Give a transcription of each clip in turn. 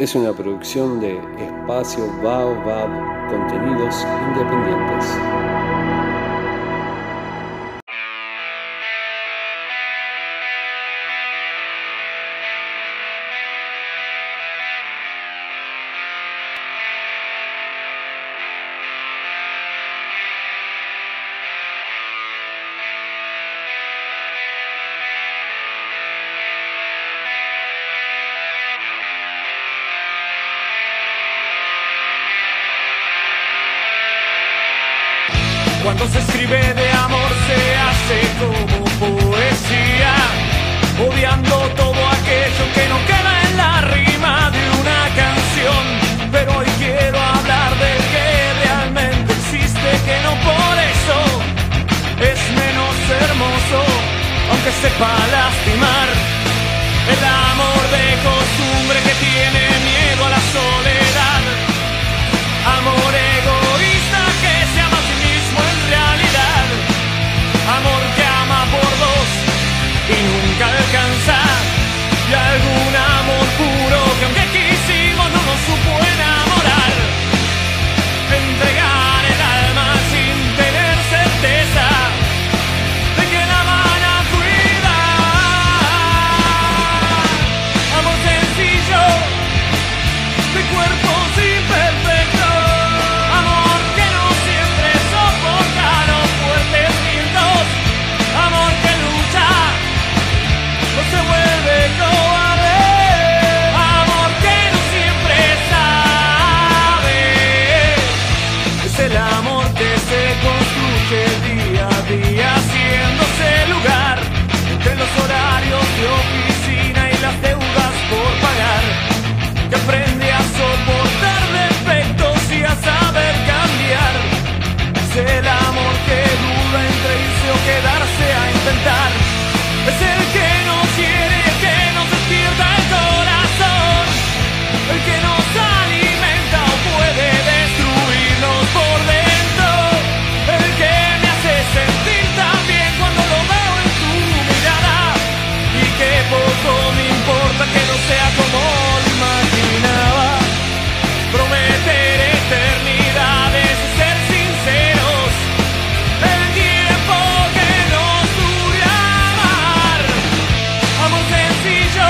es una producción de Espacio Baobab, contenidos independientes. Cuando se escribe de amor se hace como poesía, obviando todo aquello que no queda en la rima de una canción. Pero hoy quiero hablar del que realmente existe, que no por eso es menos hermoso, aunque sepa lastimar. El amor de costumbre que tiene miedo a la soledad, amor egoísta que se ama a sí mismo en realidad, amor que ama por dos y nunca alcanza, y algún amor puro que aunque quisimos no nos supo enamorar. Entregar el alma sin tener certeza de que la van a cuidar. Amor sencillo de cuerpos imperfectos, amor que no siempre soporta los fuertes vientos, amor que lucha, no se vuelve cobarde, amor que no siempre sabe. Es el amor que se construye día a día, haciéndose lugar entre los horarios de oficina y las deudas por pagar, que aprende a soportar defectos y a saber cambiar. Es el amor que duda entre irse o quedarse a intentar. Es el que nos quiere, el que nos despierta el corazón, el que nos alimenta o puede destruirnos por dentro, el que me hace sentir tan bien cuando lo veo en tu mirada, y que poco me importa que no sea como lo imaginaba. Prometer eternidades y ser sinceros, el tiempo que nos dure amar. Amor sencillo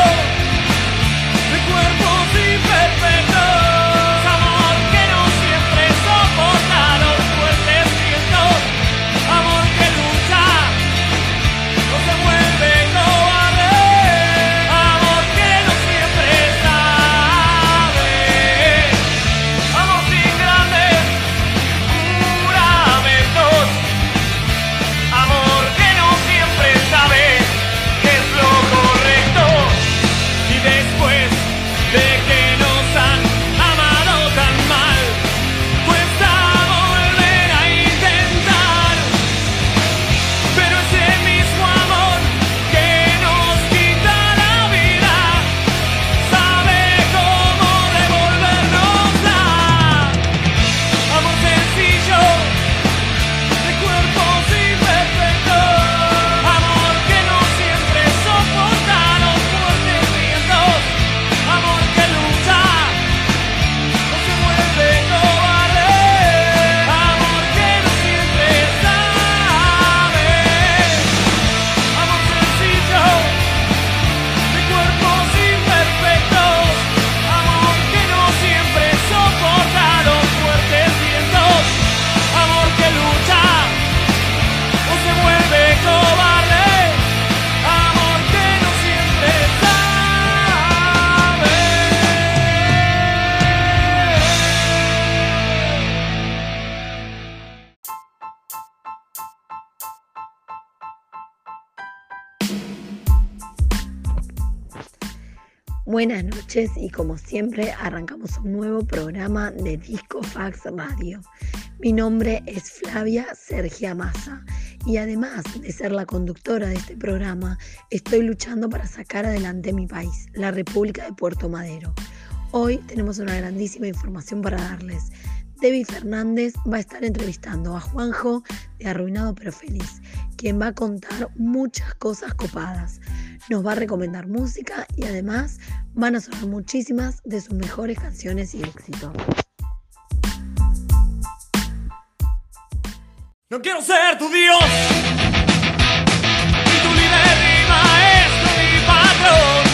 de cuerpos imperfectos, amor que no siempre soporta los fuertes vientos, amor que lucha, no se vuelve cobarde, amor que no siempre sabe, amor sin grandes juramentos, amor que no siempre sabe qué es lo correcto, y después de que nos han amado tan mal, cuesta volver a intentar. Pero ese mismo amor que nos quita la vida sabe cómo devolvernosla. Amor sencillo de cuerpos imperfectos, amor que no siempre soporta los fuertes vientos, amor que lucha, no se vuelve cobarde, amor que no siempre sabe, amor sencillo de cuerpos imperfectos, amor que no siempre soporta los fuertes vientos, amor que lucha, no se vuelve cobarde, amor que no siempre sabe. Buenas noches y como siempre arrancamos un nuevo programa de Disco Fax Radio. Mi nombre es Flavia Sergia Massa y además de ser la conductora de este programa, estoy luchando para sacar adelante mi país, la República de Puerto Madero. Hoy tenemos una grandísima información para darles. Debbie Fernández va a estar entrevistando a Juanjo de Arruinado pero Feliz, quien va a contar muchas cosas copadas. nos va a recomendar música y además van a sonar muchísimas de sus mejores canciones y éxitos. No quiero ser tu Dios, ni tu líder, ni maestro, ni patrón.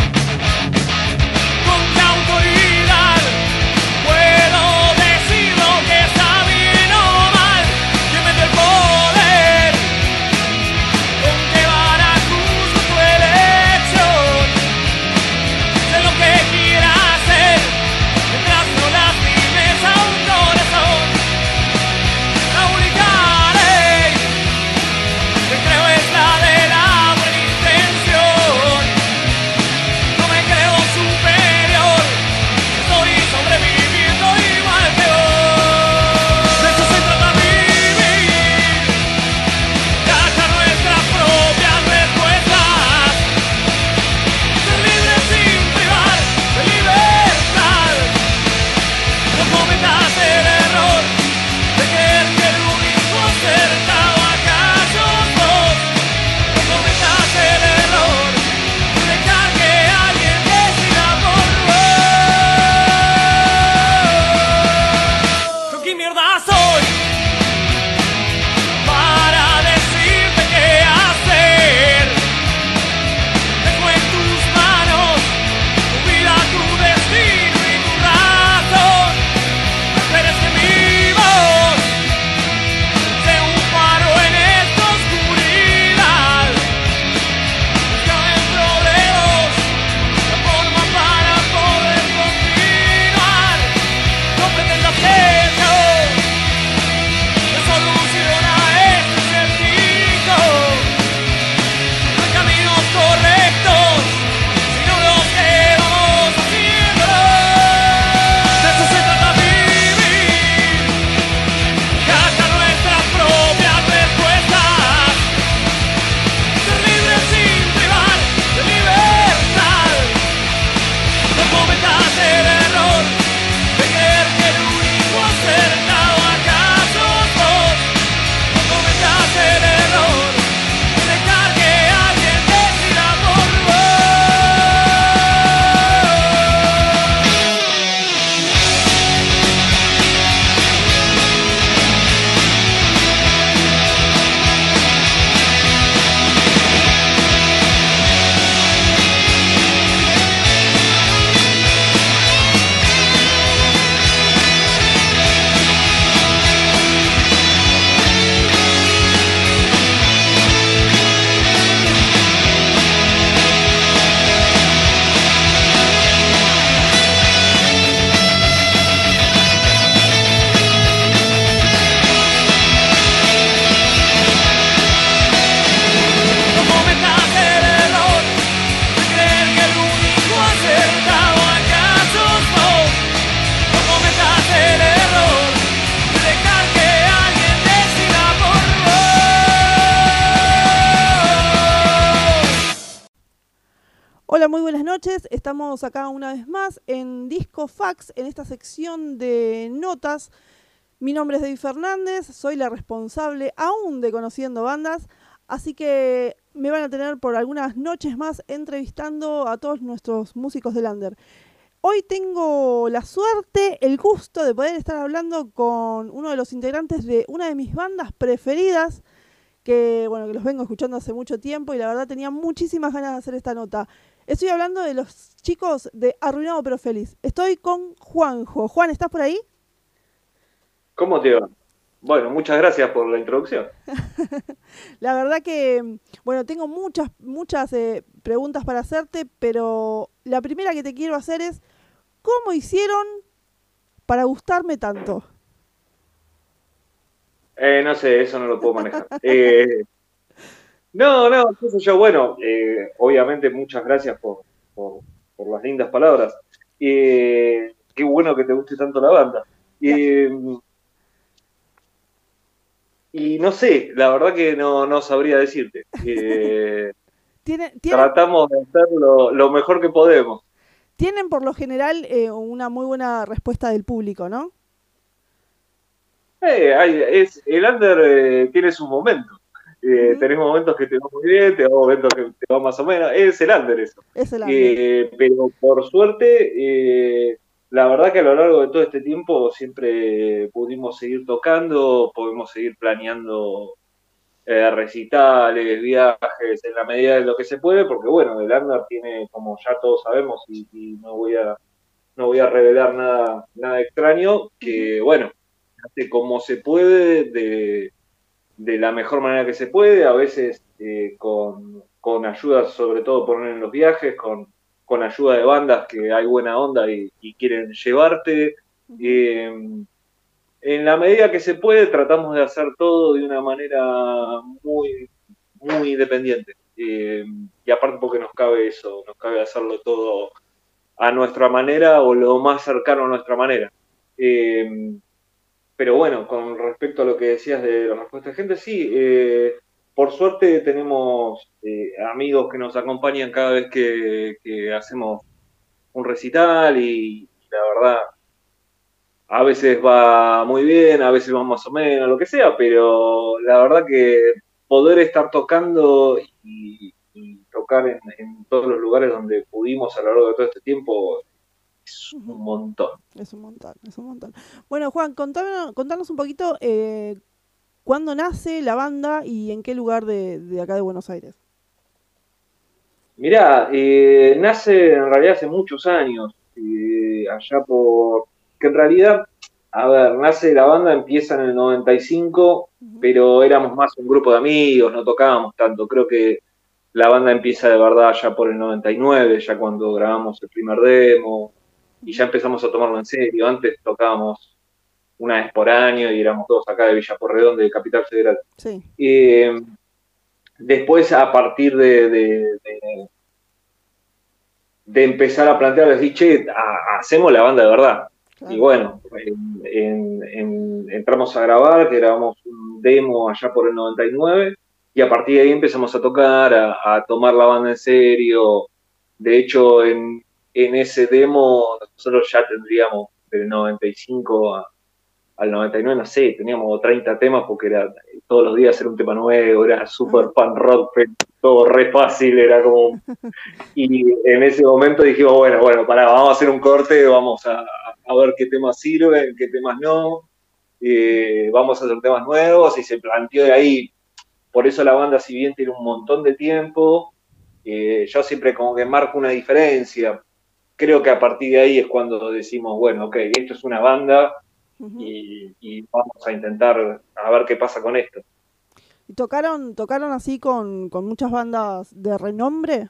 Con qué autoridad puedo decir lo que está bien o mal. ¿Quién me dio el poder? ¿Con qué vara juzgo tu elección? Sé lo que quieras hacer, mientras no lastimes a un corazón. La única que creo es la de la buena intención. No me creo superior, estoy sobreviviendo igual que vos. De eso se trata vivir, cachar nuestras propias respuestas, ser libres sin privar de libertad. No cometas el error de creer que el único acertado acaso sos. No cometas el error de dejar que alguien decida por vos. Yo qué mierda soy para decirte qué hacer. Dejo en tus manos tu vida, tu destino y tu razón. No esperes que mi voz sea un faro en esta oscuridad. Busca dentro de vos la forma para poder continuar. No pretendas que yo te soluciona este certico. No hay caminos correctos, sino los que vamos haciendo. De eso se trata vivir, cachar nuestras propias respuestas, ser libres sin privar de libertad. No cometas el error de creer que el único acertado acaso sos. No cometas el error de dejar que alguien decida por vos. No cometas el error de creer que el único acertado acaso sos. No cometas el error de dejar que alguien decida por vos. Hola, muy buenas noches. Estamos acá una vez más en Disco Fax, en esta sección de notas. Mi nombre es David Fernández, soy la responsable aún de Conociendo Bandas, así que me van a tener por algunas noches más entrevistando a todos nuestros músicos del under. Hoy tengo la suerte, el gusto de poder estar hablando con uno de los integrantes de una de mis bandas preferidas, que los vengo escuchando hace mucho tiempo y la verdad tenía muchísimas ganas de hacer esta nota. Estoy hablando de los chicos de Arruinado pero Feliz. Estoy con Juanjo. Juan, ¿estás por ahí? ¿Cómo te va? Bueno, muchas gracias por la introducción. La verdad que, tengo muchas preguntas para hacerte, pero la primera que te quiero hacer es, ¿cómo hicieron para gustarme tanto? No sé, eso no lo puedo manejar. No, qué sé yo. Obviamente muchas gracias por las lindas palabras. Qué bueno que te guste tanto la banda. Y no sé, la verdad que no sabría decirte. Tratamos de hacer lo mejor que podemos. Tienen por lo general una muy buena respuesta del público, ¿no? El under tiene su momento. Tenés momentos que te va muy bien, te va momentos que te va más o menos. Es el under eso. Es el under. Pero por suerte, la verdad que a lo largo de todo este tiempo siempre pudimos seguir tocando, pudimos seguir planeando recitales, viajes, en la medida de lo que se puede, porque bueno, el under tiene, como ya todos sabemos, y no voy a revelar nada extraño, que bueno, hace como se puede, de la mejor manera que se puede, a veces con ayuda, sobre todo poner en los viajes, con ayuda de bandas que hay buena onda y quieren llevarte. En la medida que se puede, tratamos de hacer todo de una manera muy, muy independiente. Y aparte porque nos cabe eso, nos cabe hacerlo todo a nuestra manera o lo más cercano a nuestra manera. Pero bueno, con respecto a lo que decías de la respuesta de gente, sí, por suerte tenemos amigos que nos acompañan cada vez que hacemos un recital y la verdad, a veces va muy bien, a veces va más o menos, lo que sea, pero la verdad que poder estar tocando y tocar en todos los lugares donde pudimos a lo largo de todo este tiempo es un montón. Es un montón, es un montón. Bueno, Juan, contanos un poquito cuándo nace la banda y en qué lugar de acá de Buenos Aires. Mirá, nace en realidad hace muchos años, allá por... que en realidad, a ver, nace la banda, empieza en el 95, pero éramos más un grupo de amigos, no tocábamos tanto. Creo que la banda empieza de verdad ya por el 99, ya cuando grabamos el primer demo, y ya empezamos a tomarlo en serio. Antes tocábamos una vez por año y éramos todos acá de Villa Porredón, de Capital Federal. Sí. Después, a partir de empezar a plantear, decir, che, hacemos la banda de verdad. Claro. Y bueno, entramos a grabar, que grabamos un demo allá por el 99, y a partir de ahí empezamos a tocar, a tomar la banda en serio. De hecho, en ese demo nosotros ya tendríamos del 95 al 99, no sé, teníamos 30 temas porque era todos los días era un tema nuevo, era super punk rock, todo re fácil, era como... Y en ese momento dijimos, bueno, vamos a hacer un corte, vamos a ver qué temas sirven, qué temas no, vamos a hacer temas nuevos, y se planteó de ahí. Por eso la banda, si bien tiene un montón de tiempo, yo siempre como que marco una diferencia. Creo que a partir de ahí es cuando decimos, bueno, ok, esto es una banda, y vamos a intentar a ver qué pasa con esto. ¿Y tocaron así con muchas bandas de renombre?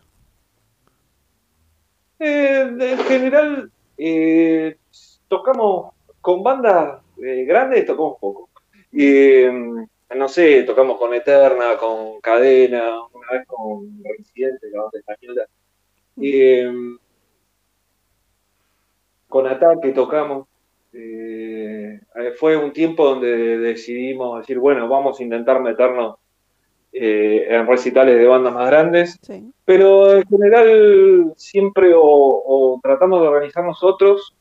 En general, tocamos con bandas grandes, tocamos poco. No sé, tocamos con Eterna, con Cadena, una vez con Residente, la banda española. Con Ataque tocamos. Fue un tiempo donde decidimos decir, bueno, vamos a intentar meternos en recitales de bandas más grandes, sí. Pero en general siempre o tratamos de organizar nosotros,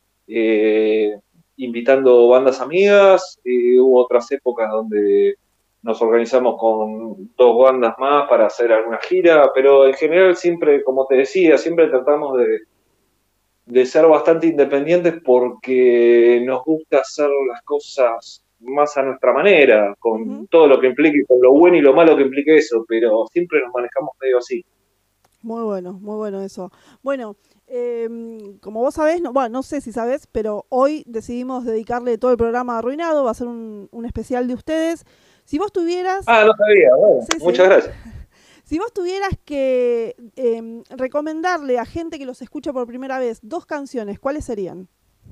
invitando bandas amigas. Hubo otras épocas donde nos organizamos con 2 bandas más para hacer alguna gira, pero en general siempre, como te decía, siempre tratamos de ser bastante independientes porque nos gusta hacer las cosas más a nuestra manera, con todo lo que implique, con lo bueno y lo malo que implique eso, pero siempre nos manejamos medio así. Muy bueno eso. Bueno, como vos sabés, no sé si sabés, pero hoy decidimos dedicarle todo el programa a Arruinado, va a ser un especial de ustedes. Si vos tuvieras... no sabía, bueno, sí, muchas gracias. Si vos tuvieras que recomendarle a gente que los escucha por primera vez 2 canciones, ¿cuáles serían?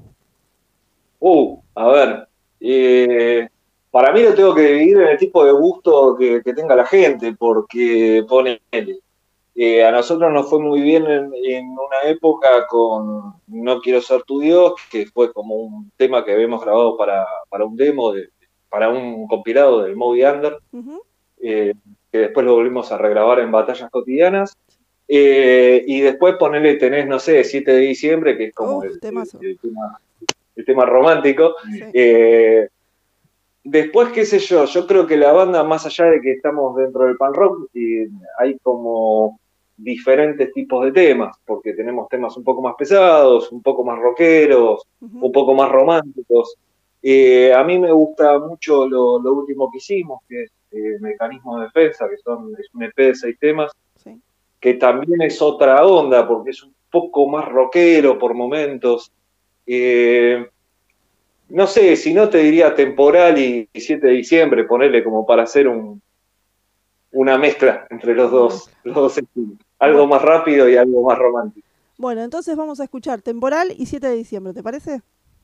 A ver, para mí lo tengo que dividir en el tipo de gusto que tenga la gente, porque a nosotros nos fue muy bien en una época con No Quiero Ser Tu Dios, que fue como un tema que habíamos grabado para un demo, para un compilado del Moby Under, que después lo volvimos a regrabar en Batallas Cotidianas. Y después tenés, no sé, 7 de diciembre, que es como el tema romántico. Sí. después, qué sé yo creo que la banda, más allá de que estamos dentro del punk rock, hay como diferentes tipos de temas, porque tenemos temas un poco más pesados, un poco más rockeros, un poco más románticos. A mí me gusta mucho lo último que hicimos, que es Mecanismo de Defensa, es un EP de 6 temas, Sí. que también es otra onda, porque es un poco más rockero por momentos. No sé, si no te diría Temporal y 7 de diciembre, ponerle como para hacer una mezcla entre los dos estilos. Algo más rápido y algo más romántico. Bueno, entonces vamos a escuchar Temporal y 7 de diciembre, ¿te parece?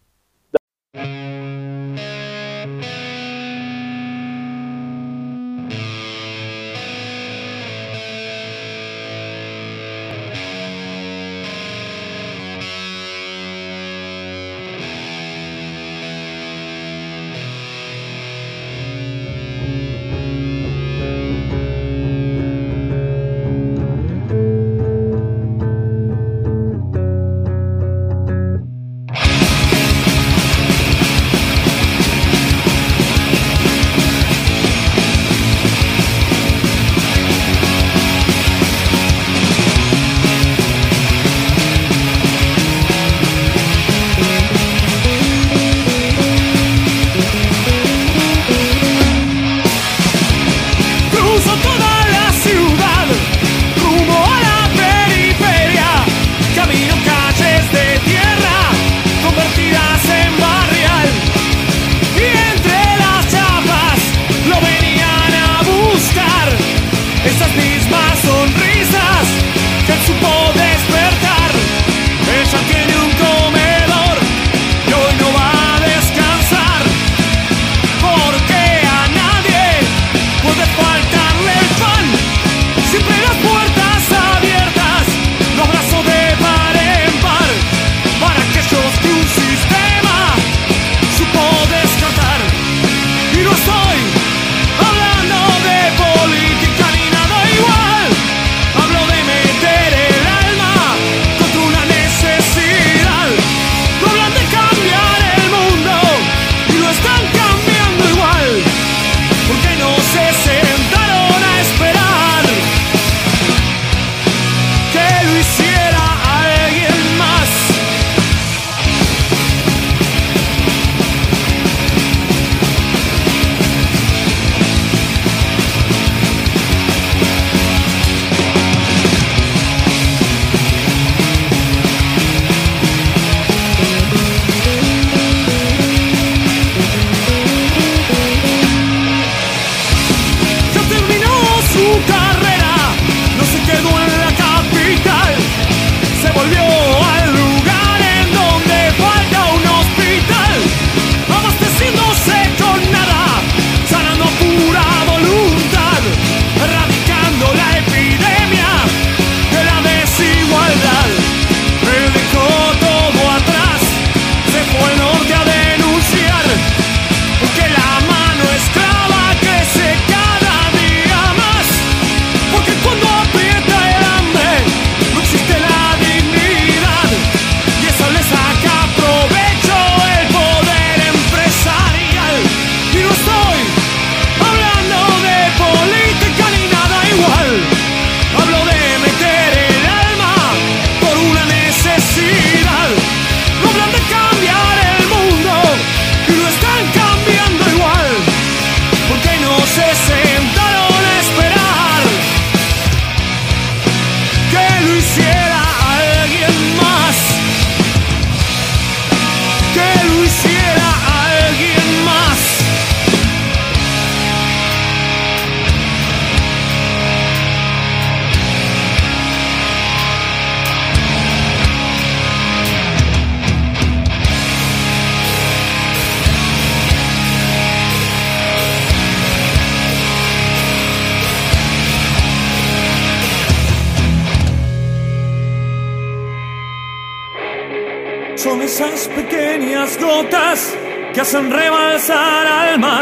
Son esas pequeñas gotas que hacen rebalsar al mar.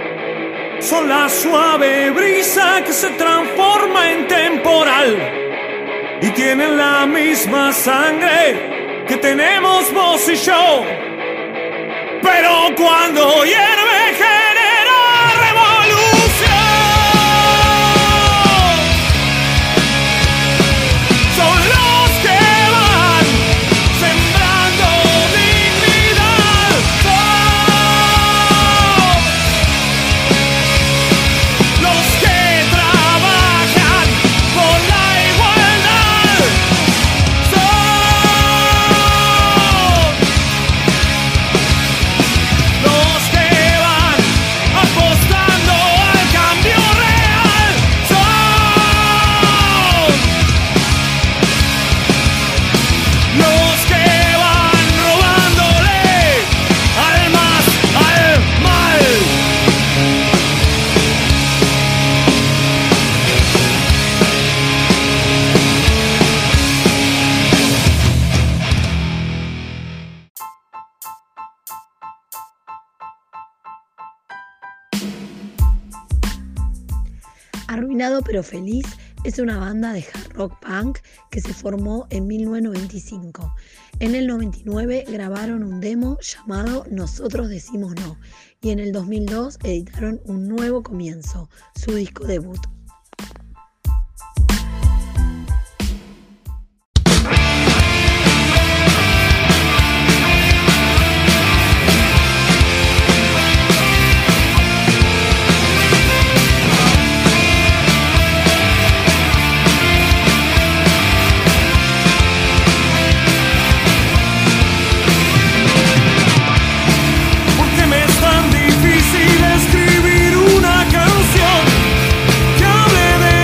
Son la suave brisa que se transforma en temporal. Y tienen la misma sangre que tenemos vos y yo. Pero cuando hierve Resignado pero feliz es una banda de hard rock punk que se formó en 1995. En el 99 grabaron un demo llamado Nosotros Decimos No y en el 2002 editaron Un Nuevo Comienzo, su disco debut. Escribir una canción que hable de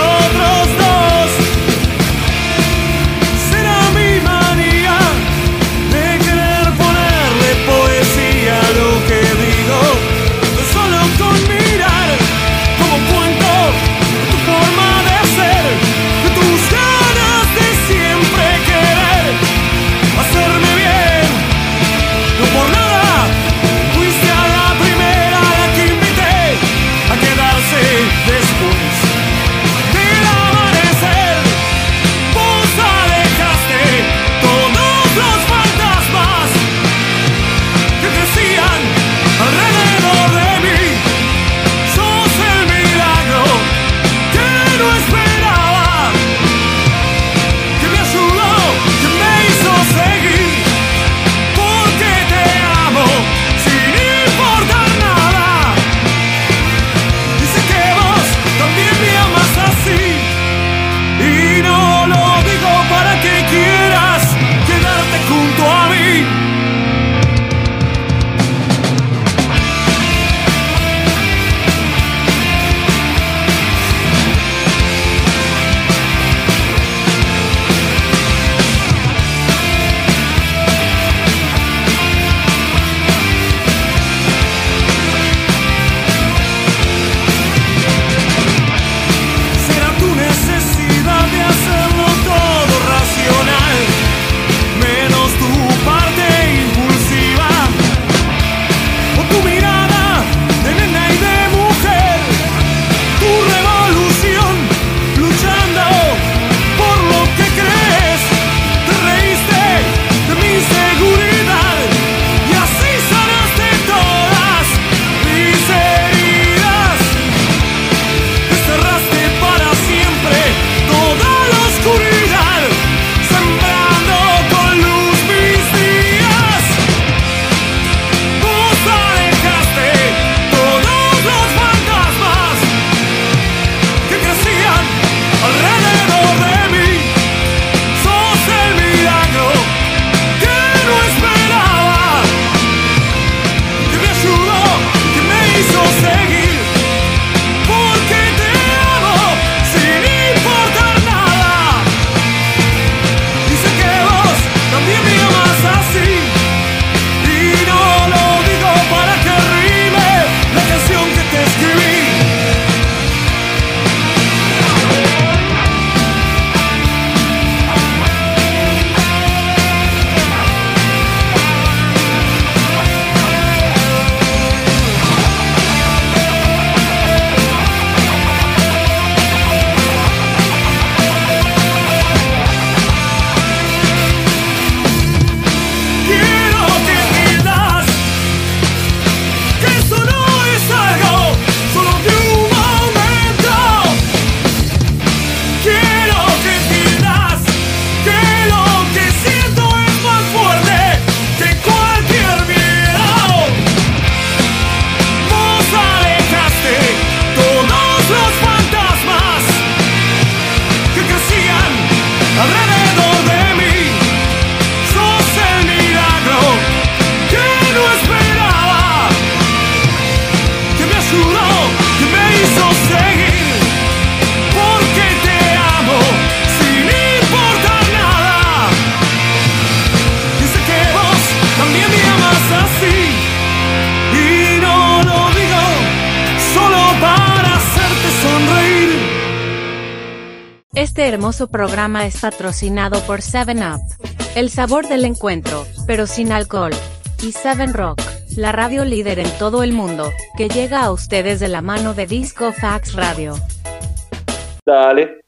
Este hermoso programa es patrocinado por 7up, el sabor del encuentro, pero sin alcohol, y 7Rock, la radio líder en todo el mundo, que llega a ustedes de la mano de Disco Fax Radio. Dale.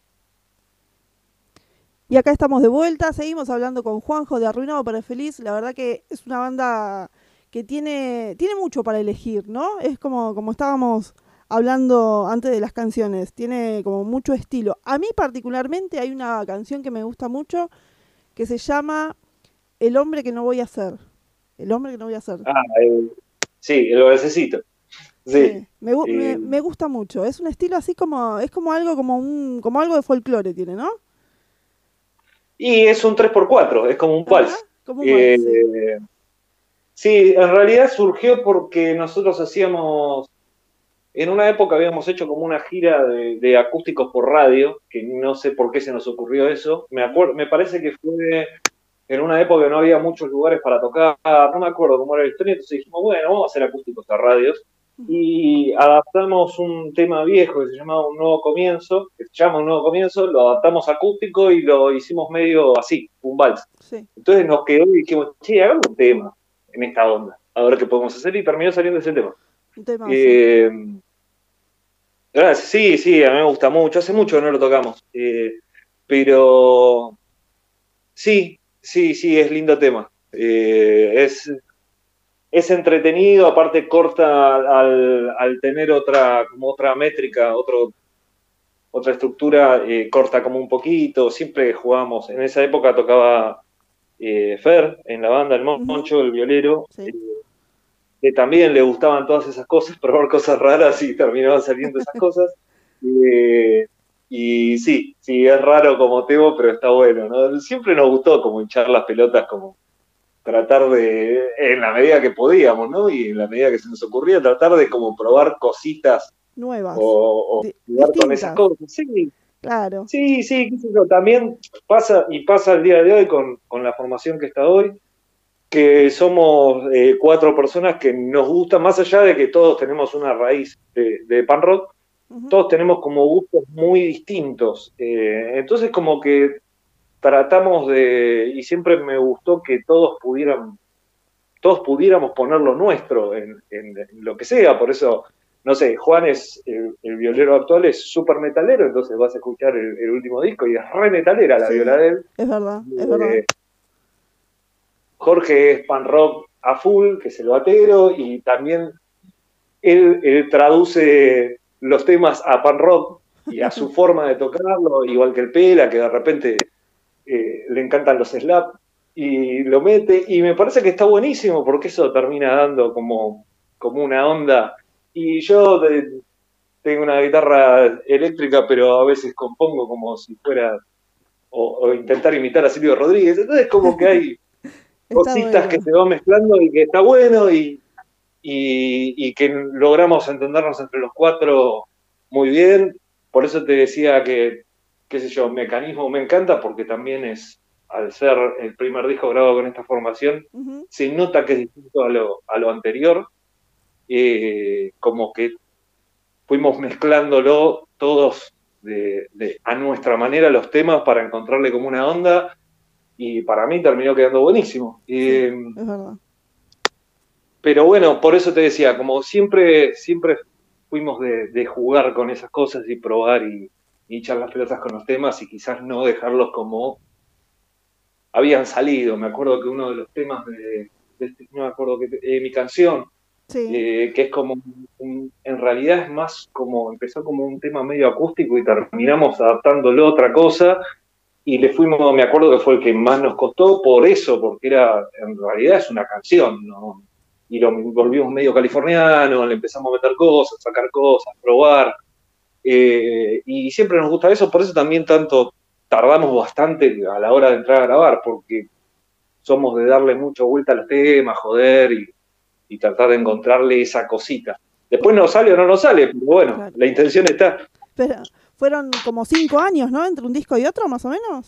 Y acá estamos de vuelta, seguimos hablando con Juanjo de Arruinado para Feliz. La verdad que es una banda que tiene mucho para elegir, ¿no? Es como estábamos hablando antes de las canciones, tiene como mucho estilo. A mí particularmente hay una canción que me gusta mucho que se llama El hombre que no voy a ser. El hombre que no voy a ser. Sí, el necesito. Sí. Me gusta mucho. Es un estilo así como, es como algo como algo de folclore tiene, ¿no? Y es un 3x4, es como un vals. Como un vals, sí. Sí, en realidad surgió porque nosotros hacíamos, en una época habíamos hecho como una gira de acústicos por radio, que no sé por qué se nos ocurrió eso. Me parece que fue en una época que no había muchos lugares para tocar, no me acuerdo cómo era la historia, entonces dijimos, bueno, vamos a hacer acústicos a radios. Y adaptamos un tema viejo que se llamaba Un Nuevo Comienzo, que se llama Un Nuevo Comienzo, lo adaptamos acústico y lo hicimos medio así, un vals. Sí. Entonces nos quedó y dijimos, che, hagamos un tema en esta onda, a ver qué podemos hacer, y terminó saliendo ese tema. Un tema sí, a mí me gusta mucho, hace mucho que no lo tocamos, pero sí, es lindo tema. Es entretenido, aparte corta al tener otra métrica, otra estructura, corta como un poquito. Siempre jugamos, en esa época tocaba Fer en la banda, el Moncho, el violero, sí. Que también le gustaban todas esas cosas, probar cosas raras y terminaban saliendo esas cosas. Y sí, es raro como tema, pero está bueno, ¿no? Siempre nos gustó como hinchar las pelotas, como tratar de, en la medida que podíamos, ¿no? Y en la medida que se nos ocurría, tratar de como probar cositas nuevas o jugar con esas cosas. Sí, claro. Sí, qué sé yo. También pasa el día de hoy con la formación que está hoy, que somos 4 personas que nos gusta, más allá de que todos tenemos una raíz de punk rock, todos tenemos como gustos muy distintos. Entonces como que tratamos y siempre me gustó que todos pudiéramos poner lo nuestro en lo que sea. Por eso, no sé, Juan es el violero actual, es súper metalero, entonces vas a escuchar el último disco y es re metalera la viola de él. Es verdad. Jorge es punk rock a full, que es el batero, y también él traduce los temas a punk rock y a su forma de tocarlo, igual que el Pela, que de repente le encantan los slap y lo mete, y me parece que está buenísimo porque eso termina dando como una onda. Y yo tengo una guitarra eléctrica, pero a veces compongo como si fuera o intentar imitar a Silvio Rodríguez, entonces como que hay cositas bueno, que se van mezclando y que está bueno y que logramos entendernos entre los 4 muy bien. Por eso te decía que, qué sé yo, Mecanismo me encanta porque también es, al ser el primer disco grabado con esta formación, se nota que es distinto a lo anterior, como que fuimos mezclándolo todos a nuestra manera los temas para encontrarle como una onda, y para mí terminó quedando buenísimo. Es verdad. Pero bueno, por eso te decía, como siempre fuimos de jugar con esas cosas y probar y echar las pelotas con los temas y quizás no dejarlos como habían salido. Me acuerdo que uno de los temas no me acuerdo mi canción, que es como en realidad es más como, empezó como un tema medio acústico y terminamos adaptándolo a otra cosa y le fuimos, me acuerdo que fue el que más nos costó por eso, porque en realidad es una canción, ¿no? Y lo volvimos medio californiano, le empezamos a meter cosas, sacar cosas, probar, y siempre nos gusta eso, por eso también tardamos bastante a la hora de entrar a grabar, porque somos de darle mucha vuelta a los temas, joder, y tratar de encontrarle esa cosita. Después nos sale o no nos sale, pero bueno, claro, la intención está. Pero fueron como 5 años, ¿no? Entre un disco y otro, más o menos.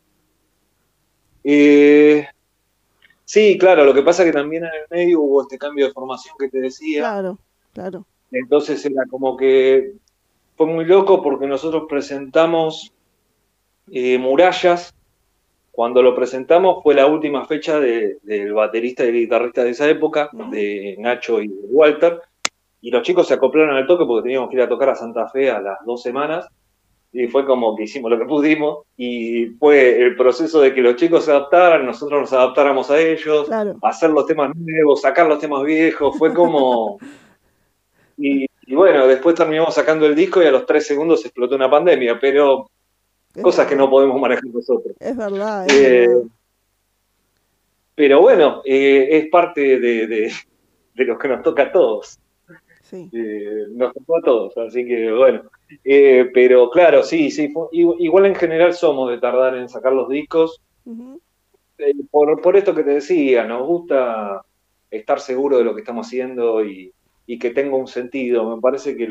Sí, claro, lo que pasa es que también en el medio hubo este cambio de formación que te decía. Claro. Entonces era como que fue muy loco porque nosotros presentamos Murallas. Cuando lo presentamos fue la última fecha del baterista y el guitarrista de esa época, de Nacho y de Walter, y los chicos se acoplaron al toque porque teníamos que ir a tocar a Santa Fe a las 2 semanas, y fue como que hicimos lo que pudimos, y fue el proceso de que los chicos se adaptaran, nosotros nos adaptáramos a ellos, Claro. hacer los temas nuevos, sacar los temas viejos, fue como... Y bueno, después terminamos sacando el disco y a los 3 segundos explotó una pandemia, pero Es cosas verdad. que no podemos manejar nosotros. Es verdad, verdad. Pero bueno, es parte de lo que nos toca a todos. Sí. Nos tocó a todos, así que bueno. Pero claro, sí, igual en general somos de tardar en sacar los discos. Uh-huh. Por esto que te decía, nos gusta estar seguro de lo que estamos haciendo y que tenga un sentido. Me parece que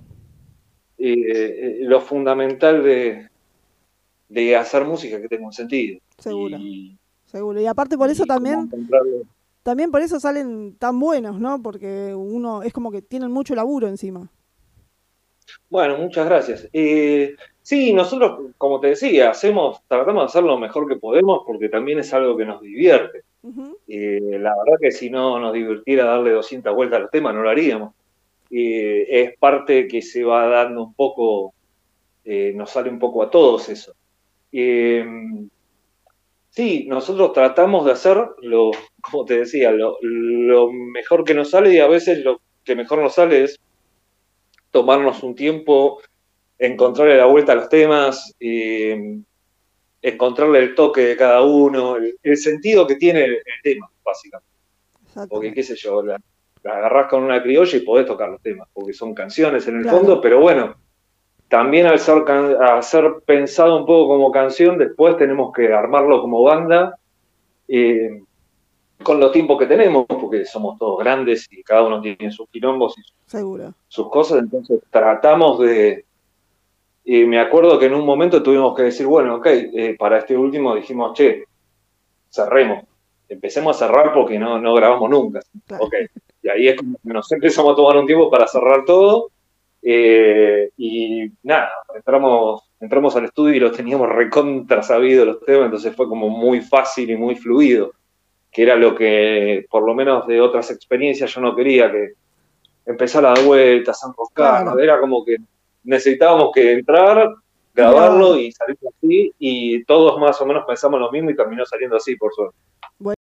lo fundamental de hacer música es que tenga un sentido. Seguro. Seguro. Y aparte por eso también por eso salen tan buenos, ¿no? Porque uno es como que tienen mucho laburo encima. Bueno, muchas gracias. Sí, nosotros, como te decía, tratamos de hacer lo mejor que podemos porque también es algo que nos divierte. Uh-huh. La verdad que si no nos divirtiera darle 200 vueltas a los temas, no lo haríamos. Es parte que se va dando un poco, nos sale un poco a todos eso. Sí, nosotros tratamos de hacer, como te decía, lo mejor que nos sale, y a veces lo que mejor nos sale es tomarnos un tiempo, encontrarle la vuelta a los temas, encontrarle el toque de cada uno, el sentido que tiene el tema, básicamente. Porque, qué sé yo, la agarrás con una criolla y podés tocar los temas, porque son canciones en el fondo, pero bueno, también al ser pensado un poco como canción, después tenemos que armarlo como banda, con los tiempos que tenemos, porque somos todos grandes y cada uno tiene sus quilombos y sus cosas, entonces tratamos de... me acuerdo que en un momento tuvimos que decir, bueno, ok, para este último dijimos, che, cerremos, empecemos a cerrar porque no grabamos nunca. Claro. Okay. Y ahí es como que nos empezamos a tomar un tiempo para cerrar todo, y nada, entramos al estudio y los teníamos recontra sabidos los temas, entonces fue como muy fácil y muy fluido, que era lo que, por lo menos de otras experiencias, yo no quería que empezar a dar vueltas, a enroscar, claro. Era como que necesitábamos que entrar, grabarlo y salir así, y todos más o menos pensamos lo mismo y terminó saliendo así, por suerte. Bueno.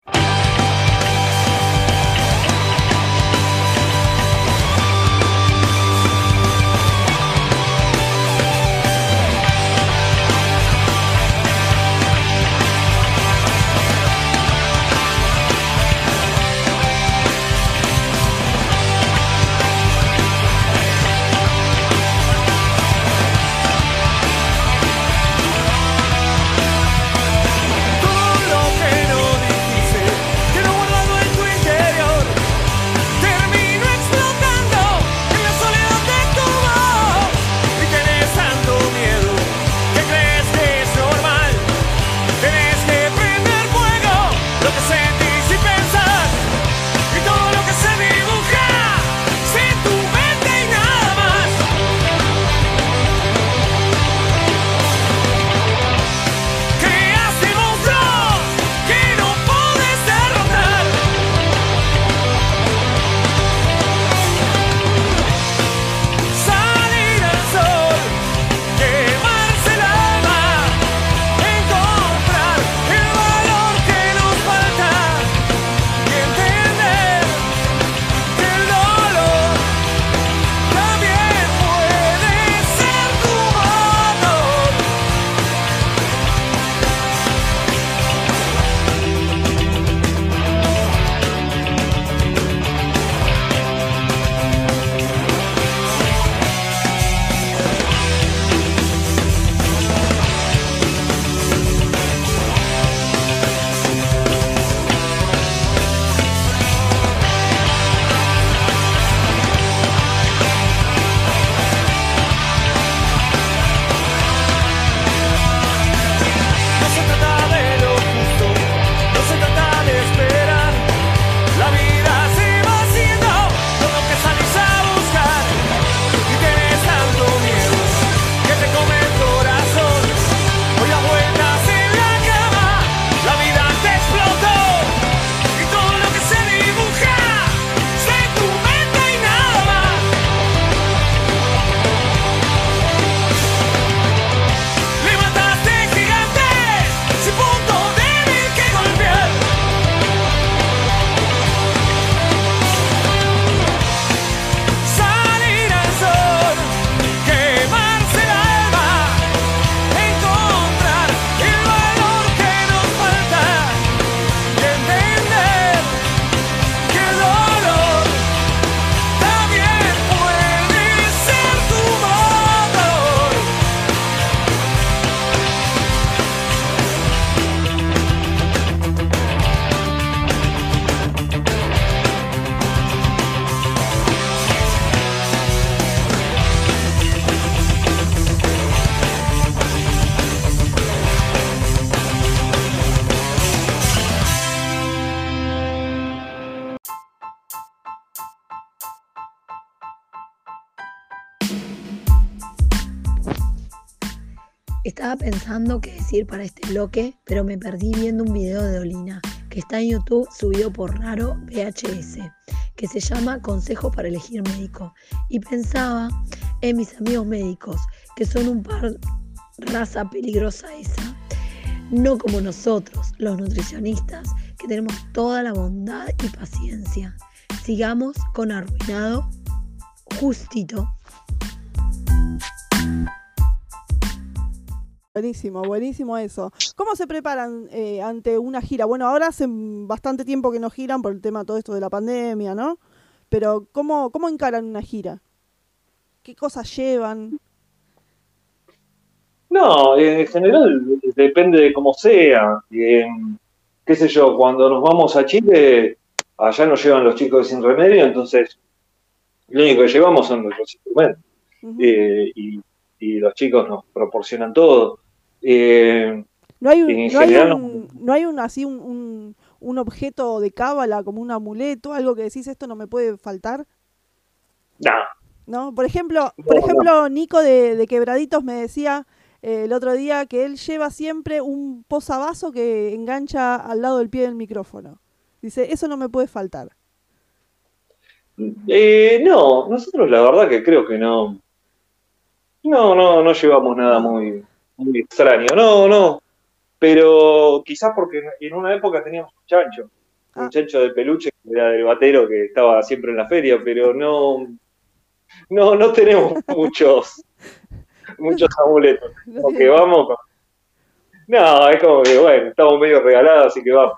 Todo lo que no dijiste Estaba pensando qué decir para este bloque, pero me perdí viendo un video de Olina, que está en YouTube subido por Raro VHS, que se llama Consejos para elegir médico. Y pensaba en mis amigos médicos, que son un par raza peligrosa esa. No como nosotros, los nutricionistas, que tenemos toda la bondad y paciencia. Sigamos con Arruinado justito. Buenísimo, buenísimo eso. ¿Cómo se preparan ante una gira? Bueno, ahora hace bastante tiempo que no giran por el tema todo esto de la pandemia, ¿no? Pero ¿cómo encaran una gira? ¿Qué cosas llevan? No, en general depende de cómo sea. Qué sé yo, cuando nos vamos a Chile, allá nos llevan los chicos de Sin Remedio, entonces lo único que llevamos son nuestros instrumentos. Uh-huh. Y los chicos nos proporcionan todo. ¿No hay un objeto de cábala, como un amuleto, algo que decís esto no me puede faltar? ¿No? Por ejemplo, Nico de Quebraditos me decía el otro día que él lleva siempre un posavasos que engancha al lado del pie del micrófono. Dice, eso no me puede faltar. No, nosotros la verdad que creo que no. No llevamos nada muy extraño. No. Pero quizás porque en una época teníamos un chancho de peluche que era del batero que estaba siempre en la feria, pero no tenemos muchos amuletos. Como que vamos con... No, es como que, bueno, estamos medio regalados, así que vamos.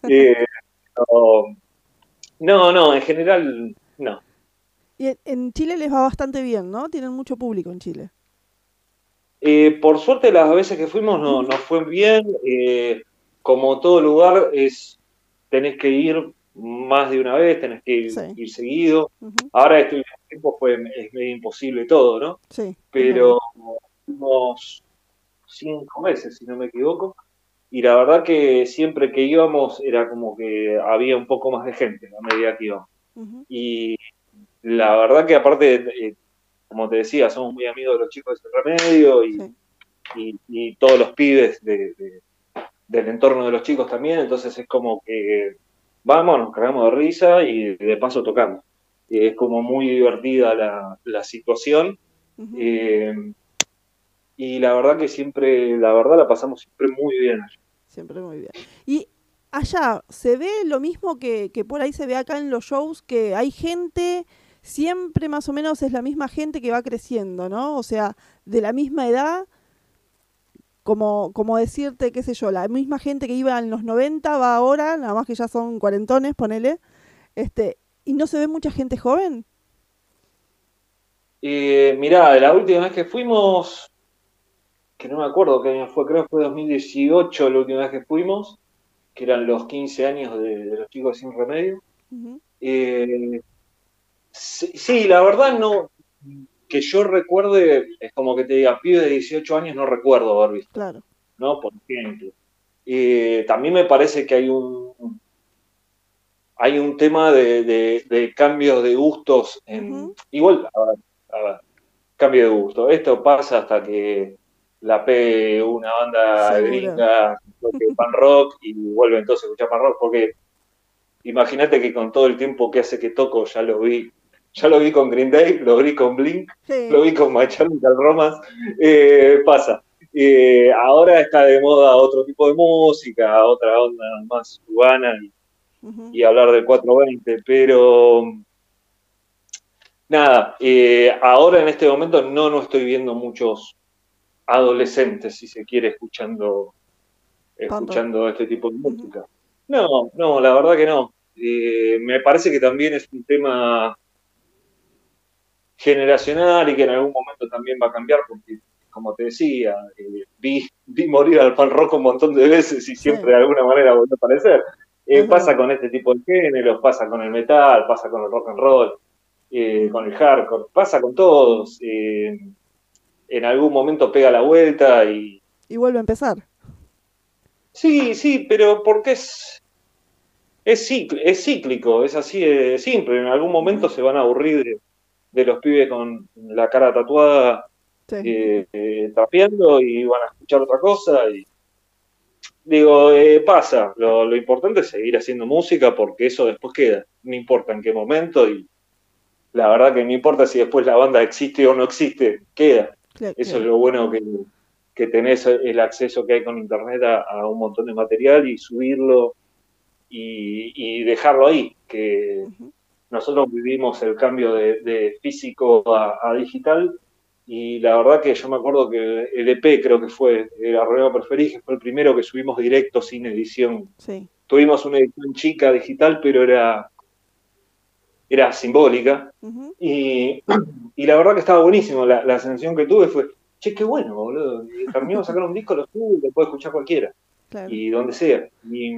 No, en general, no. Y en Chile les va bastante bien, ¿no? Tienen mucho público en Chile. Por suerte, las veces que fuimos nos fue bien. Como todo lugar, tenés que ir más de una vez, tenés que ir seguido. Uh-huh. Ahora este tiempo es medio imposible todo, ¿no? Sí. Pero unos 5 meses, si no me equivoco. Y la verdad que siempre que íbamos era como que había un poco más de gente a medida que íbamos. Uh-huh. Y la verdad que aparte, como te decía, somos muy amigos de los chicos de Sin Remedio y todos los pibes del entorno de los chicos también, entonces es como que vamos, nos cargamos de risa y de paso tocamos. Es como muy divertida la situación. Uh-huh. Y la verdad que la pasamos siempre muy bien. Siempre muy bien. Y allá, ¿se ve lo mismo que por ahí se ve acá en los shows? Que hay gente, siempre más o menos es la misma gente que va creciendo, ¿no? O sea, de la misma edad, como decirte, qué sé yo, la misma gente que iba en los 90 va ahora, nada más que ya son cuarentones, ponele, y no se ve mucha gente joven. Mirá, la última vez que fuimos, que no me acuerdo qué año fue, creo que fue 2018 la última vez que fuimos, que eran los 15 años de los chicos Sin Remedio. Uh-huh. Sí, la verdad no, que yo recuerde, es como que te diga, pibe de 18 años no recuerdo haber visto. Claro. ¿No? Por ejemplo. También me parece que hay un tema de cambios de gustos. Uh-huh. Igual, a ver, cambio de gusto. Esto pasa hasta que la pegue una banda gringa que pan rock y vuelve entonces a escuchar pan rock, porque imagínate que con todo el tiempo que hace que toco ya lo vi con Green Day, lo vi con Blink, lo vi con My Chemical Romance, pasa. Ahora está de moda otro tipo de música, otra onda más urbana y hablar del 420, pero nada, ahora en este momento no estoy viendo muchos adolescentes, si se quiere, escuchando este tipo de música. No, la verdad que no. Me parece que también es un tema generacional y que en algún momento también va a cambiar, porque, como te decía, vi morir al pan rock un montón de veces y siempre de alguna manera volvió a aparecer. Pasa con este tipo de géneros, pasa con el metal, pasa con el rock and roll, con el hardcore, pasa con todos. En algún momento pega la vuelta y vuelve a empezar. Sí, pero porque es cíclico, es así de simple. En algún momento se van a aburrir de los pibes con la cara tatuada trapeando y van a escuchar otra cosa. Y digo, pasa. Lo importante es seguir haciendo música porque eso después queda. No importa en qué momento y la verdad que no importa si después la banda existe o no existe, queda. Eso es lo bueno que tenés el acceso que hay con internet a un montón de material y subirlo y dejarlo ahí, que nosotros vivimos el cambio de físico a digital y la verdad que yo me acuerdo que el EP creo que fue el Arroyo Preferí, que fue el primero que subimos directo sin edición. Sí. Tuvimos una edición chica digital, pero era simbólica y la verdad que estaba buenísimo. La sensación que tuve fue, che, qué bueno, boludo. Y terminamos de sacar un disco, lo subo y lo puede escuchar cualquiera. Claro. Y donde sea.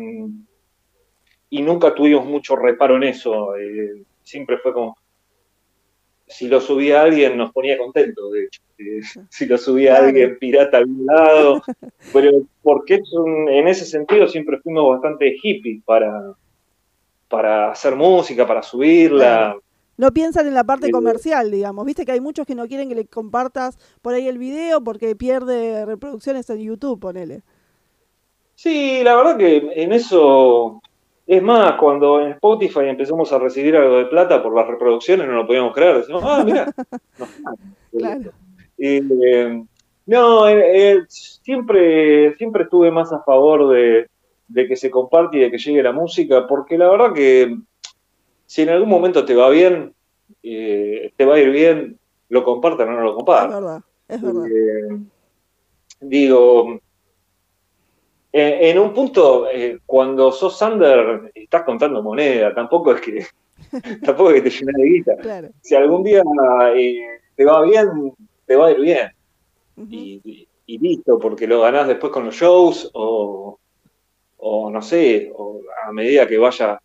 Y nunca tuvimos mucho reparo en eso. Siempre fue como, si lo subía a alguien nos ponía contento, de hecho. Si lo subía a alguien pirata a algún lado. Pero porque en ese sentido siempre fuimos bastante hippies para hacer música, para subirla. Claro. No piensan en la parte comercial, digamos. Viste que hay muchos que no quieren que le compartas por ahí el video porque pierde reproducciones en YouTube, ponele. Sí, la verdad que en eso... Es más, cuando en Spotify empezamos a recibir algo de plata por las reproducciones, no lo podíamos creer. Decimos, mirá. Claro. Siempre estuve más a favor de que se comparte y de que llegue la música, porque la verdad que si en algún momento te va bien, te va a ir bien, lo compartan o no lo compartan. Es verdad. Digo... En un punto, cuando sos under, estás contando moneda, tampoco es que te llenas de guita. Claro. Si algún día te va bien, te va a ir bien. Y listo, porque lo ganás después con los shows o no sé, o a medida que vaya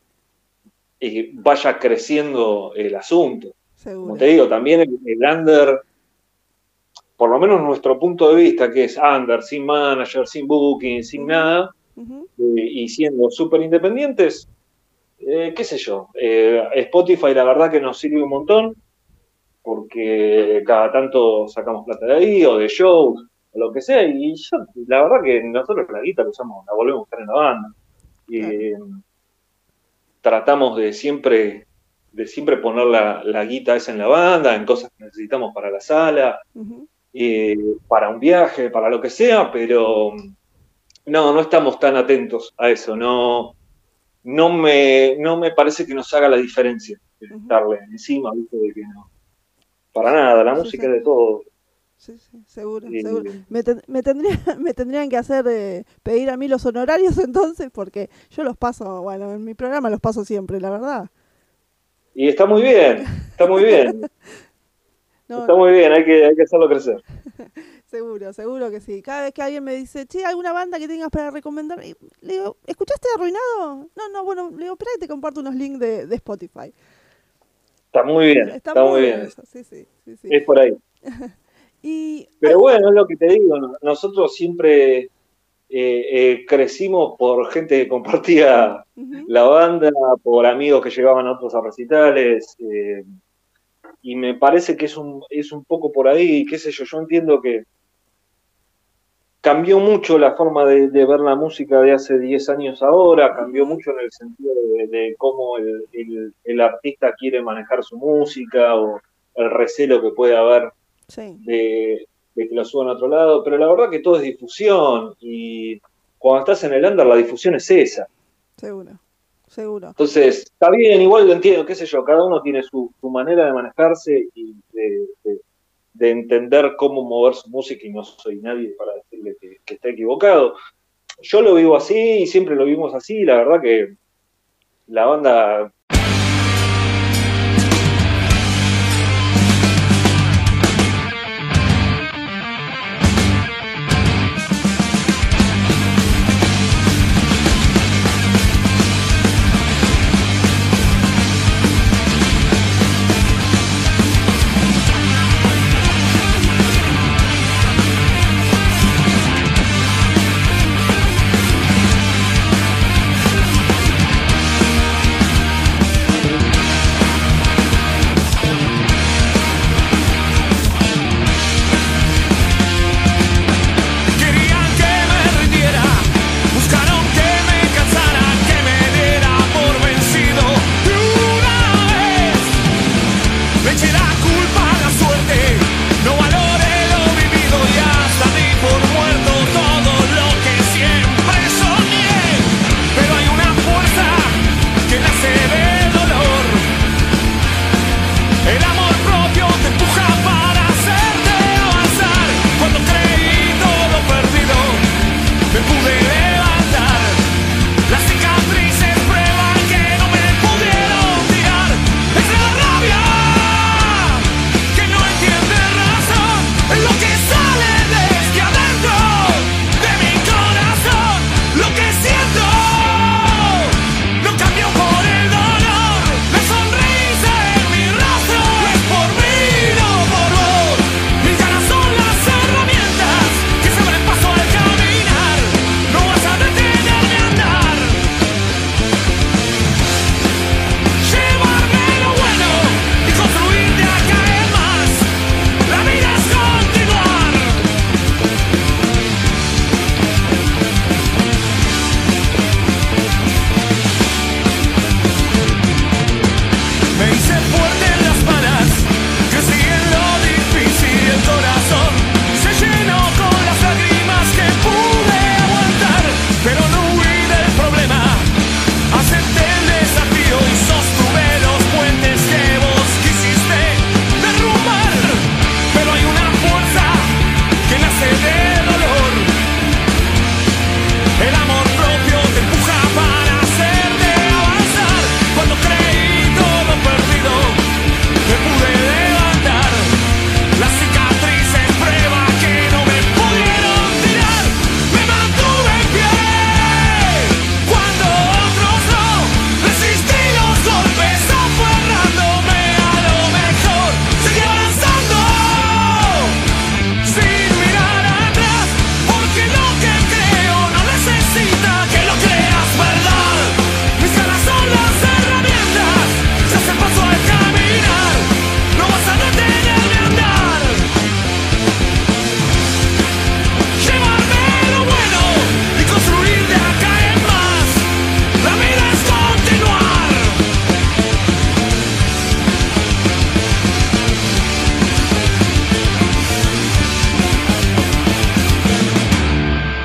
creciendo el asunto. Seguro. Como te digo, también el under... Por lo menos nuestro punto de vista, que es under, sin manager, sin booking, sin nada, y siendo súper independientes, qué sé yo. Spotify la verdad que nos sirve un montón, porque cada tanto sacamos plata de ahí, o de shows, o lo que sea, y yo, la verdad que nosotros la guita la volvemos a buscar en la banda. Tratamos de siempre poner la guita esa en la banda, en cosas que necesitamos para la sala, para un viaje, para lo que sea, pero no estamos tan atentos a eso. No me parece que nos haga la diferencia estarle encima, ¿viste? De que no. Para nada, la música es de todo. Sí, seguro. Me tendrían que hacer pedir a mí los honorarios entonces, porque yo los paso, bueno, en mi programa los paso siempre, la verdad. Y está muy bien. Está muy bien, hay que hacerlo crecer. Seguro que sí. Cada vez que alguien me dice, che, ¿alguna banda que tengas para recomendar? Le digo, ¿escuchaste Arruinado? No, bueno, le digo, espera y te comparto unos links de Spotify. Está muy bien, está muy bien. Eso. Sí. Es por ahí. Pero bueno, es lo que te digo, nosotros siempre crecimos por gente que compartía la banda, por amigos que llegaban a otros a recitales, y me parece que es un poco por ahí, qué sé yo entiendo que cambió mucho la forma de ver la música de hace 10 años ahora, cambió mucho en el sentido de cómo el artista quiere manejar su música, o el recelo que puede haber de que lo suban a otro lado, pero la verdad que todo es difusión, y cuando estás en el under la difusión es esa. Seguro. Entonces, está bien, igual lo entiendo, qué sé yo, cada uno tiene su manera de manejarse y de entender cómo mover su música, y no soy nadie para decirle que está equivocado. Yo lo vivo así y siempre lo vimos así, la verdad que la banda...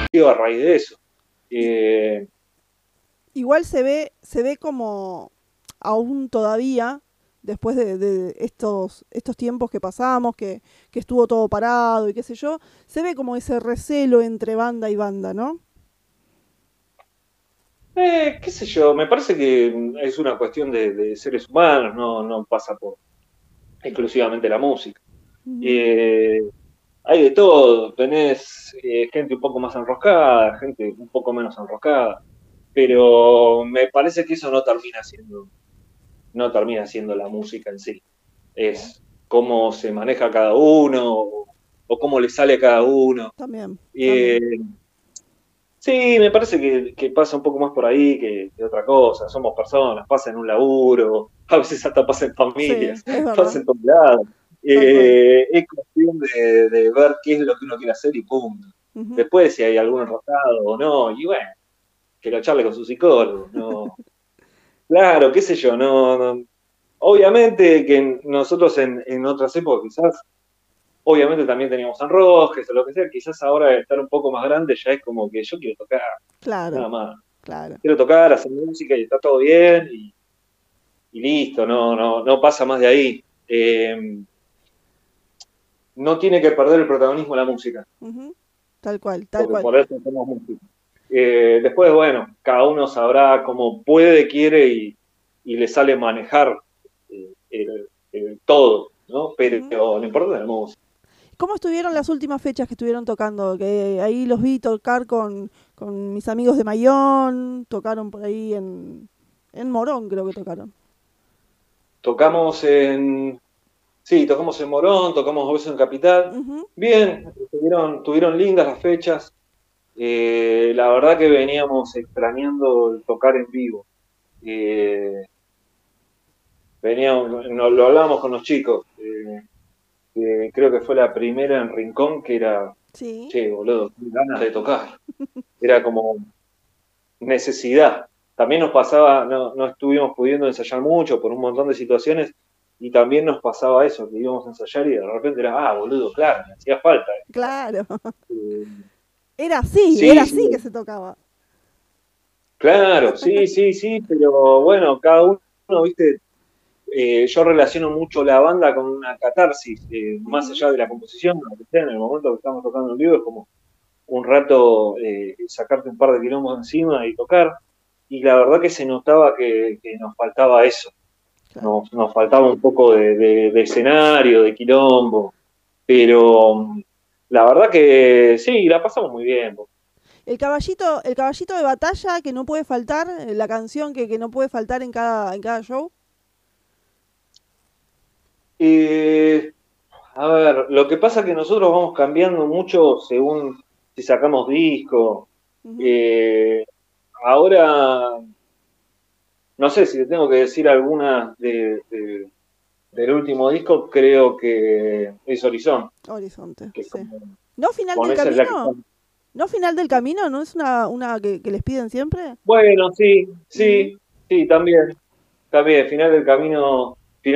surgió a raíz de eso. Igual se ve como aún todavía, después de estos tiempos que pasamos, que estuvo todo parado y qué sé yo, se ve como ese recelo entre banda y banda, ¿no? Qué sé yo, me parece que es una cuestión de seres humanos, no pasa por exclusivamente la música. Hay de todo, tenés gente un poco más enroscada, gente un poco menos enroscada, pero me parece que eso no termina siendo la música en sí. Es cómo se maneja cada uno o cómo le sale a cada uno. También. Sí, me parece que pasa un poco más por ahí que otra cosa. Somos personas, pasa en un laburo, a veces hasta pasa en familias, Sí, es verdad. pasa en todos lados. Es cuestión de ver qué es lo que uno quiere hacer y punto. Después si hay algún enroscado o no, y bueno, que lo charle con su psicólogo. No. Claro, qué sé yo, no. Obviamente que nosotros en otras épocas quizás, obviamente también teníamos enrosques o lo que sea, quizás ahora de estar un poco más grande ya es como que yo quiero tocar, nada más. Claro. Quiero tocar, hacer música y está todo bien y listo, no pasa más de ahí. No tiene que perder el protagonismo la música. Tal cual. Por eso hacemos música. Después, bueno, cada uno sabrá cómo puede, quiere y le sale manejar el todo, ¿no? Pero lo importante es la música. ¿Cómo estuvieron las últimas fechas que estuvieron tocando? Que ahí los vi tocar con mis amigos de Mayón, tocaron por ahí en Morón, creo que tocaron. Tocamos en Morón, tocamos a veces en Capital. Bien, tuvieron lindas las fechas. La verdad que veníamos extrañando el tocar en vivo. Lo hablábamos con los chicos. Creo que fue la primera en Rincón que era, che, boludo, ganas de tocar. Era como necesidad. También nos pasaba, no estuvimos pudiendo ensayar mucho por un montón de situaciones y también nos pasaba eso, que íbamos a ensayar y de repente era, boludo, claro, me hacía falta. Claro. Era así que se tocaba. Claro, sí, pero bueno, cada uno, viste, yo relaciono mucho la banda con una catarsis, más allá de la composición, lo que sea, en el momento que estamos tocando en vivo es como un rato sacarte un par de quilombos encima y tocar, y la verdad que se notaba que nos faltaba eso, claro. Nos faltaba un poco de escenario, de quilombo, pero la verdad que sí, la pasamos muy bien. El caballito de batalla que no puede faltar, la canción que no puede faltar en cada show. A ver, lo que pasa es que nosotros vamos cambiando mucho según si sacamos disco. Ahora, no sé si te tengo que decir alguna del último disco, creo que es Horizonte, sí. ¿No Final del Camino? ¿No Final del Camino? ¿No es una que les piden siempre? Bueno, sí, también. Final del Camino.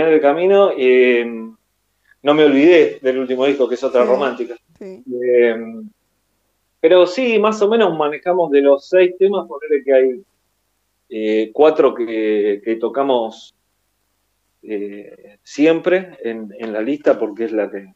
No me olvidé del último disco, que es otra romántica. Sí. Pero sí, más o menos manejamos de los 6 temas, ponerle que hay 4 que tocamos siempre en la lista, porque es la que...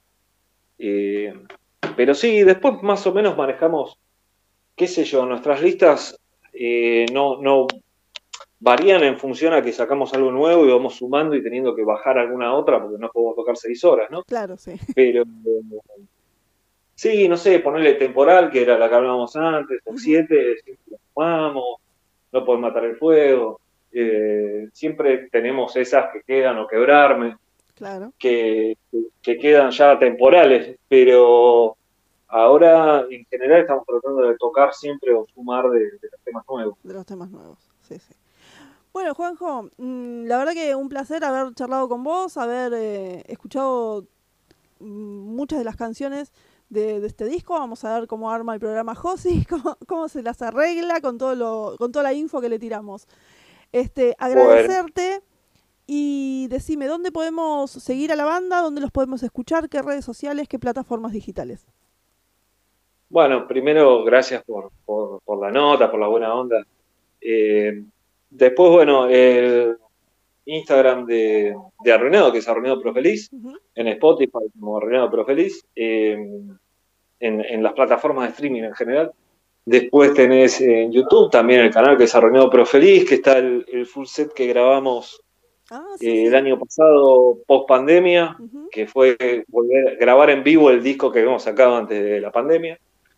pero sí, después más o menos manejamos, qué sé yo, nuestras listas no varían en función a que sacamos algo nuevo y vamos sumando y teniendo que bajar alguna otra, porque no podemos tocar 6 horas, ¿no? Claro, sí. Pero sí, no sé, ponerle Temporal, que era la que hablábamos antes, o 7, siempre lo sumamos, No Poder Matar el Fuego, siempre tenemos esas que quedan, o Quebrarme, claro. que quedan ya temporales, pero ahora en general estamos tratando de tocar siempre o sumar de los temas nuevos. De los temas nuevos, sí. Bueno, Juanjo, la verdad que un placer haber charlado con vos, haber escuchado muchas de las canciones de este disco. Vamos a ver cómo arma el programa Josi, cómo se las arregla con toda la info que le tiramos. Agradecerte. Bueno. Y decime, ¿dónde podemos seguir a la banda? ¿Dónde los podemos escuchar? ¿Qué redes sociales? ¿Qué plataformas digitales? Bueno, primero, gracias por la nota, por la buena onda. Después, bueno, el Instagram de Arruinado, que es Arruinado Pero Feliz, en Spotify como Arruinado Pero Feliz, en las plataformas de streaming en general. Después tenés en YouTube también el canal que es Arruinado Pero Feliz, que está el full set que grabamos el año pasado, post pandemia, que fue volver a grabar en vivo el disco que habíamos sacado antes de la pandemia.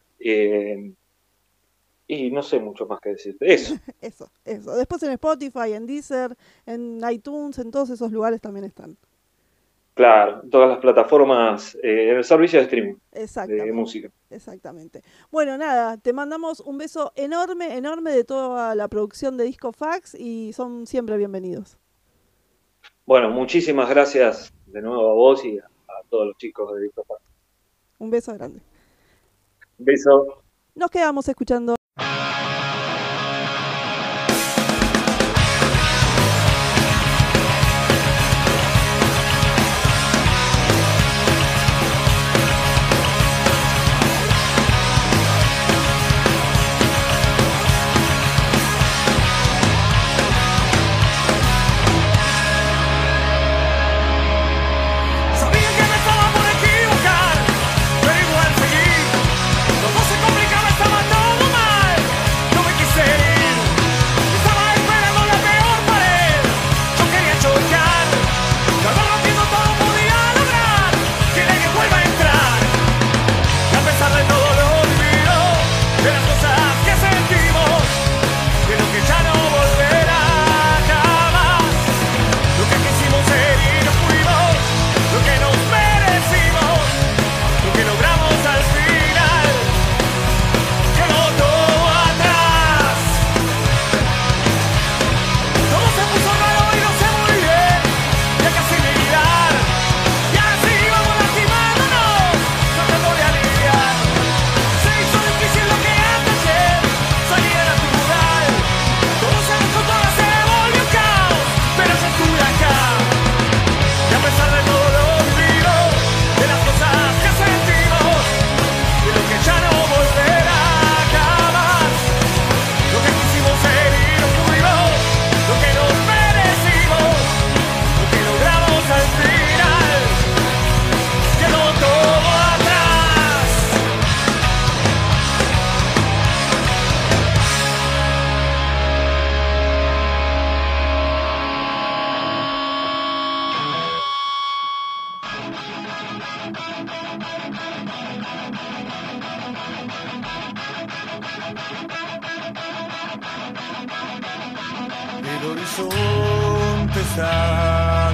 Y no sé mucho más que decirte. Eso. Eso. Después en Spotify, en Deezer, en iTunes, en todos esos lugares también están. Claro, todas las plataformas, en el servicio de streaming de música. Exactamente. Bueno, nada, te mandamos un beso enorme, enorme de toda la producción de Disco Fax y son siempre bienvenidos. Bueno, muchísimas gracias de nuevo a vos y a todos los chicos de Disco Fax. Un beso grande. Beso. Nos quedamos escuchando. El horizonte está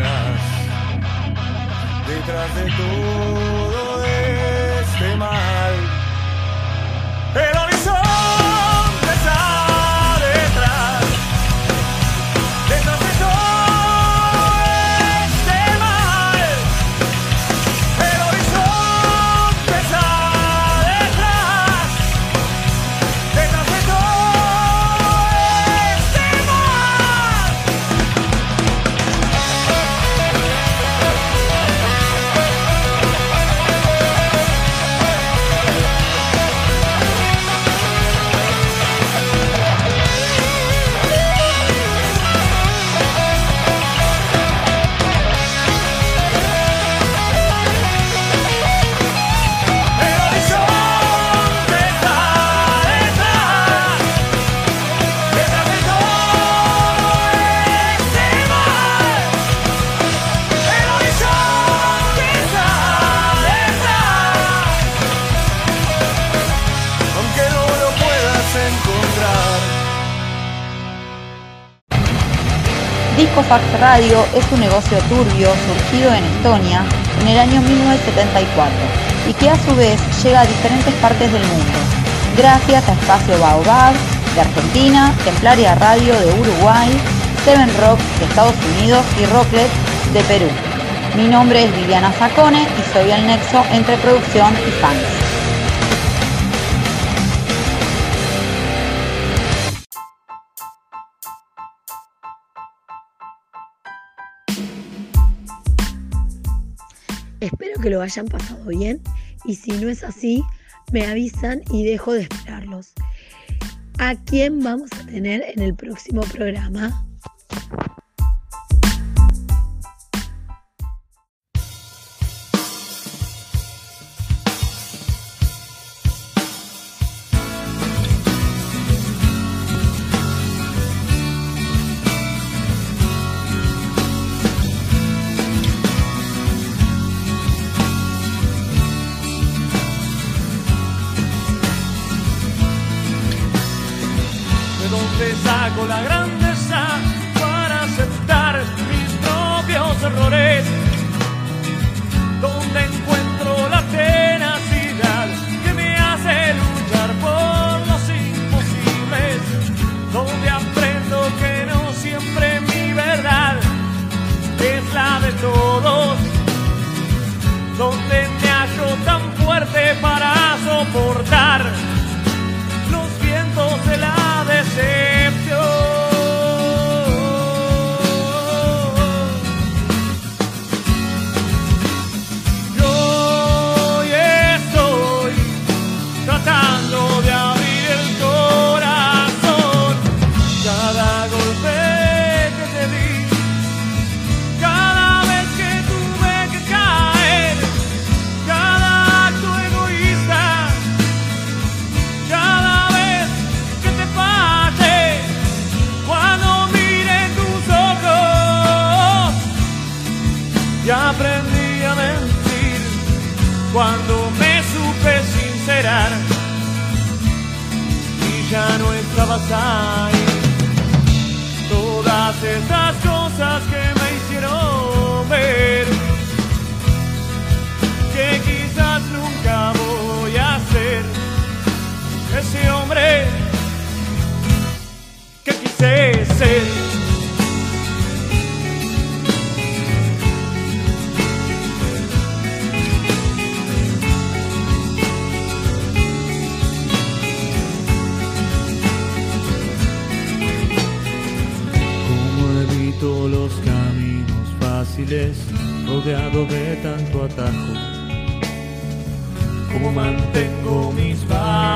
detrás de todo este mal. El horizonte está detrás de todo este mal. El horizonte está detrás de todo este mal. El horizonte está detrás de todo este mal. El horizonte está detrás, aunque no lo puedas encontrar. Disco Fax Radio es un negocio turbio surgido en Estonia en el año 1974 y que a su vez llega a diferentes partes del mundo, gracias a Espacio Baobab de Argentina, Templaria Radio de Uruguay, Seven Rock de Estados Unidos y Rocklet de Perú. Mi nombre es Viviana Zacone y soy el nexo entre producción y fans. Espero que lo hayan pasado bien y si no es así, me avisan y dejo de esperarlos. ¿A quién vamos a tener en el próximo programa? Saco la grandeza para aceptar mis propios errores, donde encuentro la tenacidad que me hace luchar por los imposibles, donde aprendo que no siempre mi verdad es la de todos, donde me hallo tan fuerte para soportar los vientos de la decepción. Yo hoy estoy tratando de abrir el corazón. Cada golpe que te di, cada vez que tuve que caer, cada acto egoísta, cada vez que te falle, cuando mire tus ojos, ya aprendí a mentir cuando me supe sincerar y ya no estabas ahí. Todas estas cosas que me hicieron ver que quizás nunca voy a ser ese hombre que quise ser. ¿Cómo evito los caminos fáciles rodeado de tanto atajo? ¿Cómo mantengo mis valores